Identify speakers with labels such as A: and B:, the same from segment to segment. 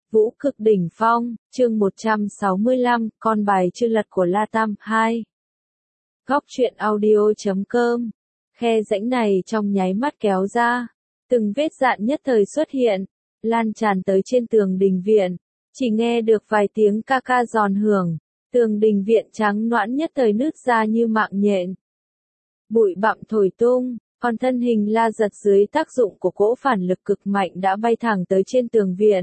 A: Vũ cực đỉnh phong, chương 165, con bài chưa lật của La Tam 2. Góc truyện audio.com. Khe rãnh này trong nháy mắt kéo ra, từng vết dạn nhất thời xuất hiện, lan tràn tới trên tường đình viện, chỉ nghe được vài tiếng ca ca giòn hưởng, tường đình viện trắng nõn nhất thời nứt ra như mạng nhện. Bụi bặm thổi tung, còn thân hình La Giật dưới tác dụng của cỗ phản lực cực mạnh đã bay thẳng tới trên tường viện.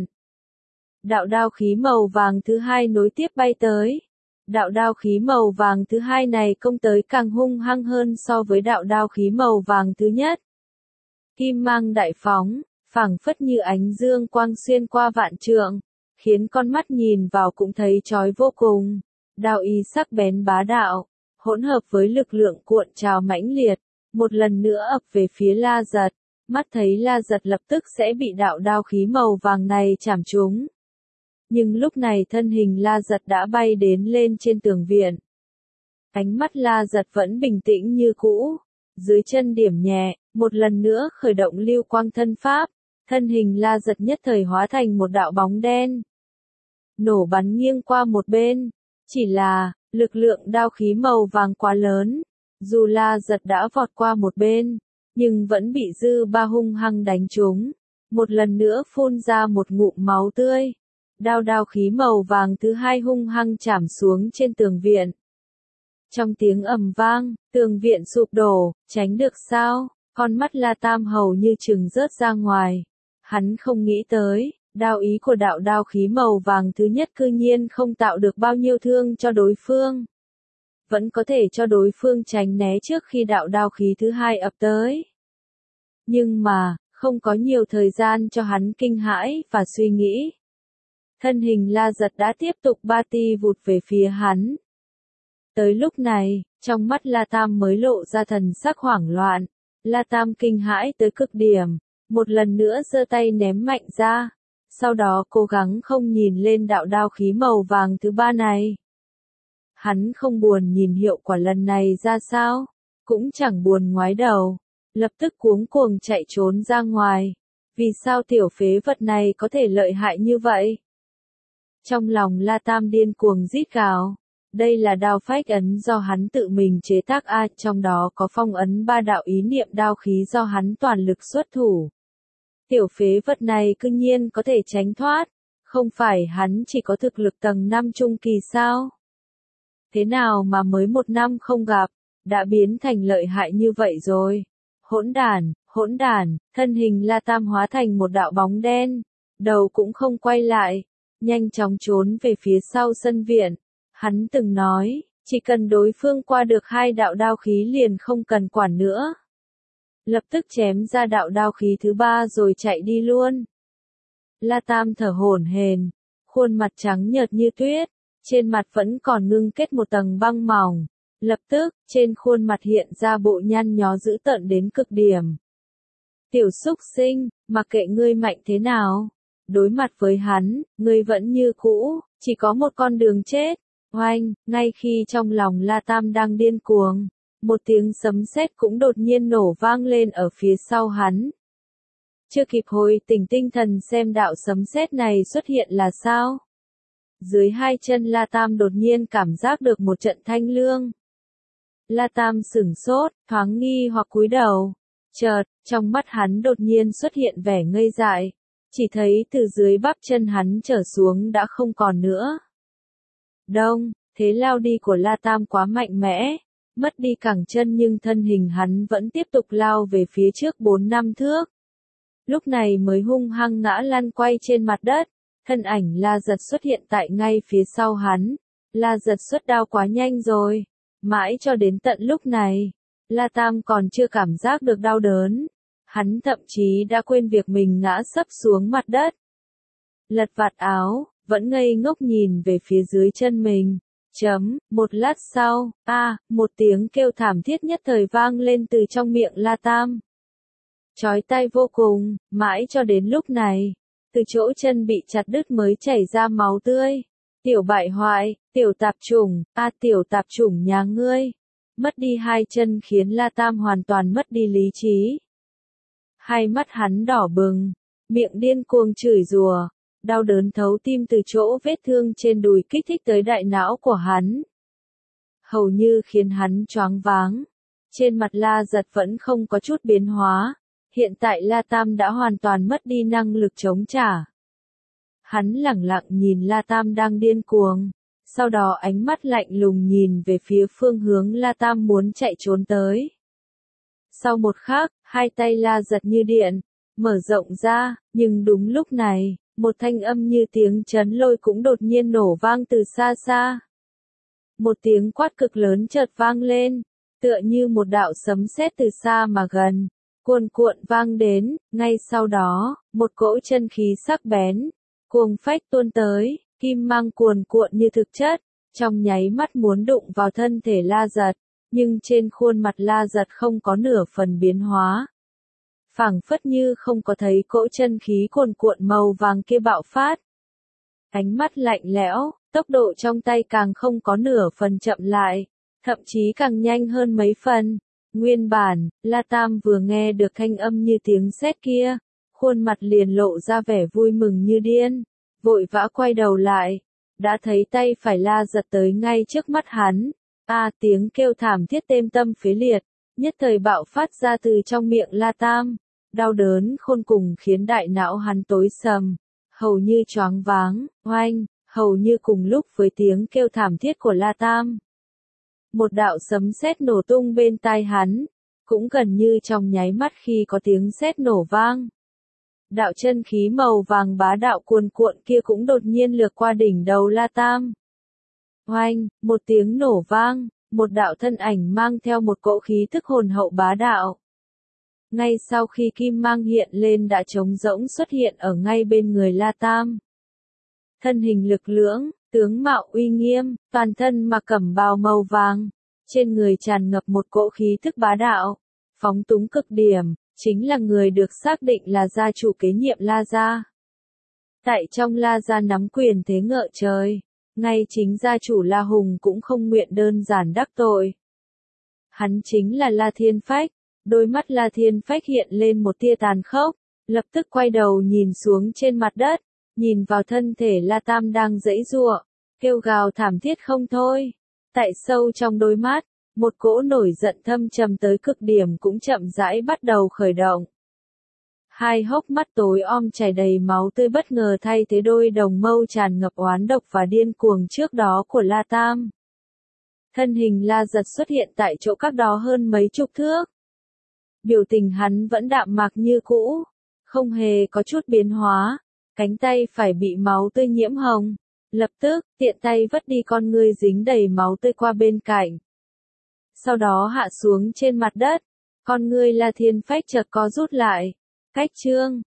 A: Đạo đao khí màu vàng thứ hai nối tiếp bay tới. Đạo đao khí màu vàng thứ hai này công tới càng hung hăng hơn so với đạo đao khí màu vàng thứ nhất. Kim mang đại phóng, phảng phất như ánh dương quang xuyên qua vạn trượng, khiến con mắt nhìn vào cũng thấy chói vô cùng. Đao y sắc bén bá đạo, hỗn hợp với lực lượng cuộn trào mãnh liệt, một lần nữa ập về phía La Giật. Mắt thấy La Giật lập tức sẽ bị đạo đao khí màu vàng này chạm trúng. Nhưng lúc này thân hình La Giật đã bay đến lên trên tường viện. Ánh mắt La Giật vẫn bình tĩnh như cũ, dưới chân điểm nhẹ, một lần nữa khởi động lưu quang thân pháp, thân hình La Giật nhất thời hóa thành một đạo bóng đen. Nổ bắn nghiêng qua một bên, chỉ là, lực lượng đao khí màu vàng quá lớn, dù La Giật đã vọt qua một bên, nhưng vẫn bị dư ba hung hăng đánh trúng, một lần nữa phun ra một ngụm máu tươi. Đao khí màu vàng thứ hai hung hăng chạm xuống trên tường viện. Trong tiếng ầm vang, tường viện sụp đổ, tránh được sao? Con mắt La Tam hầu như chừng rớt ra ngoài. Hắn không nghĩ tới, đao ý của đạo đao khí màu vàng thứ nhất cư nhiên không tạo được bao nhiêu thương cho đối phương. Vẫn có thể cho đối phương tránh né trước khi đạo đao khí thứ hai ập tới. Nhưng mà, không có nhiều thời gian cho hắn kinh hãi và suy nghĩ. Thân hình La Giật đã tiếp tục ba ti vụt về phía hắn. Tới lúc này, trong mắt La Tam mới lộ ra thần sắc hoảng loạn. La Tam kinh hãi tới cực điểm, một lần nữa giơ tay ném mạnh ra, sau đó cố gắng không nhìn lên đạo đao khí màu vàng thứ ba này. Hắn không buồn nhìn hiệu quả lần này ra sao, cũng chẳng buồn ngoái đầu, lập tức cuống cuồng chạy trốn ra ngoài. Vì sao tiểu phế vật này có thể lợi hại như vậy? Trong lòng La Tam điên cuồng rít gào. Đây là đao phách ấn do hắn tự mình chế tác trong đó có phong ấn ba đạo ý niệm đao khí do hắn toàn lực xuất thủ. Tiểu phế vật này cư nhiên có thể tránh thoát, không phải hắn chỉ có thực lực tầng 5 trung kỳ sao? Thế nào mà mới một năm không gặp, đã biến thành lợi hại như vậy rồi? Hỗn đản, thân hình La Tam hóa thành một đạo bóng đen, đầu cũng không quay lại. Nhanh chóng trốn về phía sau sân viện. Hắn từng nói, chỉ cần đối phương qua được hai đạo đao khí liền không cần quản nữa. Lập tức chém ra đạo đao khí thứ ba rồi chạy đi luôn. La Tam thở hổn hển, khuôn mặt trắng nhợt như tuyết, trên mặt vẫn còn ngưng kết một tầng băng mỏng. Lập tức, trên khuôn mặt hiện ra bộ nhăn nhó dữ tợn đến cực điểm. Tiểu súc sinh, mặc kệ ngươi mạnh thế nào. Đối mặt với hắn, ngươi vẫn như cũ, chỉ có một con đường chết. Oanh, ngay khi trong lòng La Tam đang điên cuồng, một tiếng sấm sét cũng đột nhiên nổ vang lên ở phía sau hắn. Chưa kịp hồi tỉnh tinh thần xem đạo sấm sét này xuất hiện là sao. Dưới hai chân La Tam đột nhiên cảm giác được một trận thanh lương. La Tam sửng sốt, thoáng nghi hoặc cúi đầu. Chợt, trong mắt hắn đột nhiên xuất hiện vẻ ngây dại. Chỉ thấy từ dưới bắp chân hắn trở xuống đã không còn nữa. Đông, thế lao đi của La Tam quá mạnh mẽ, mất đi cẳng chân nhưng thân hình hắn vẫn tiếp tục lao về phía trước 4-5 thước. Lúc này mới hung hăng ngã lăn quay trên mặt đất, thân ảnh La Giật xuất hiện tại ngay phía sau hắn. La Giật xuất đao quá nhanh rồi, mãi cho đến tận lúc này, La Tam còn chưa cảm giác được đau đớn. Hắn thậm chí đã quên việc mình ngã sấp xuống mặt đất. Lật vạt áo, vẫn ngây ngốc nhìn về phía dưới chân mình. Một lát sau, một tiếng kêu thảm thiết nhất thời vang lên từ trong miệng La Tam. Chói tai vô cùng, mãi cho đến lúc này, từ chỗ chân bị chặt đứt mới chảy ra máu tươi. Tiểu bại hoại, tiểu tạp chủng, tiểu tạp chủng nhà ngươi. Mất đi hai chân khiến La Tam hoàn toàn mất đi lý trí. Hai mắt hắn đỏ bừng, miệng điên cuồng chửi rủa, đau đớn thấu tim từ chỗ vết thương trên đùi kích thích tới đại não của hắn. Hầu như khiến hắn choáng váng. Trên mặt La Giật vẫn không có chút biến hóa. Hiện tại La Tam đã hoàn toàn mất đi năng lực chống trả. Hắn lẳng lặng nhìn La Tam đang điên cuồng. Sau đó ánh mắt lạnh lùng nhìn về phía phương hướng La Tam muốn chạy trốn tới. Sau một khắc, hai tay La Giật như điện, mở rộng ra, nhưng đúng lúc này, một thanh âm như tiếng chấn lôi cũng đột nhiên nổ vang từ xa xa. Một tiếng quát cực lớn chợt vang lên, tựa như một đạo sấm sét từ xa mà gần, cuồn cuộn vang đến, ngay sau đó, một cỗ chân khí sắc bén, cuồng phách tuôn tới, kim mang cuồn cuộn như thực chất, trong nháy mắt muốn đụng vào thân thể La Giật, nhưng trên khuôn mặt La Giật không có nửa phần biến hóa. Phảng phất như không có thấy cỗ chân khí cuồn cuộn màu vàng kia bạo phát. Ánh mắt lạnh lẽo, tốc độ trong tay càng không có nửa phần chậm lại, thậm chí càng nhanh hơn mấy phần. Nguyên bản, La Tam vừa nghe được thanh âm như tiếng sét kia, khuôn mặt liền lộ ra vẻ vui mừng như điên, vội vã quay đầu lại, đã thấy tay phải La Giật tới ngay trước mắt hắn. Tiếng kêu thảm thiết têm tâm phế liệt, nhất thời bạo phát ra từ trong miệng La Tam, đau đớn khôn cùng khiến đại não hắn tối sầm, hầu như choáng váng, oanh, hầu như cùng lúc với tiếng kêu thảm thiết của La Tam. Một đạo sấm sét nổ tung bên tai hắn, cũng gần như trong nháy mắt khi có tiếng sét nổ vang. Đạo chân khí màu vàng bá đạo cuồn cuộn kia cũng đột nhiên lướt qua đỉnh đầu La Tam. Oanh, một tiếng nổ vang, một đạo thân ảnh mang theo một cỗ khí tức hồn hậu bá đạo. Ngay sau khi kim mang hiện lên đã trống rỗng xuất hiện ở ngay bên người La Tam. Thân hình lực lưỡng, tướng mạo uy nghiêm, toàn thân mặc cẩm bào màu vàng, trên người tràn ngập một cỗ khí tức bá đạo, phóng túng cực điểm, chính là người được xác định là gia chủ kế nhiệm La Gia. Tại trong La Gia nắm quyền thế ngợ trời, ngay chính gia chủ La Hùng cũng không nguyện đơn giản đắc tội. Hắn chính là La Thiên Phách, đôi mắt La Thiên Phách hiện lên một tia tàn khốc, lập tức quay đầu nhìn xuống trên mặt đất, nhìn vào thân thể La Tam đang giãy giụa, kêu gào thảm thiết không thôi. Tại sâu trong đôi mắt, một cỗ nổi giận thâm trầm tới cực điểm cũng chậm rãi bắt đầu khởi động. Hai hốc mắt tối om chảy đầy máu tươi bất ngờ thay thế đôi đồng mâu tràn ngập oán độc và điên cuồng trước đó của La Tam. Thân hình La Giật xuất hiện tại chỗ cách đó hơn mấy chục thước. Biểu tình hắn vẫn đạm mạc như cũ, không hề có chút biến hóa, cánh tay phải bị máu tươi nhiễm hồng. Lập tức, tiện tay vất đi con ngươi dính đầy máu tươi qua bên cạnh. Sau đó hạ xuống trên mặt đất, con ngươi La Thiên Phách chợt co rút lại. Cách chương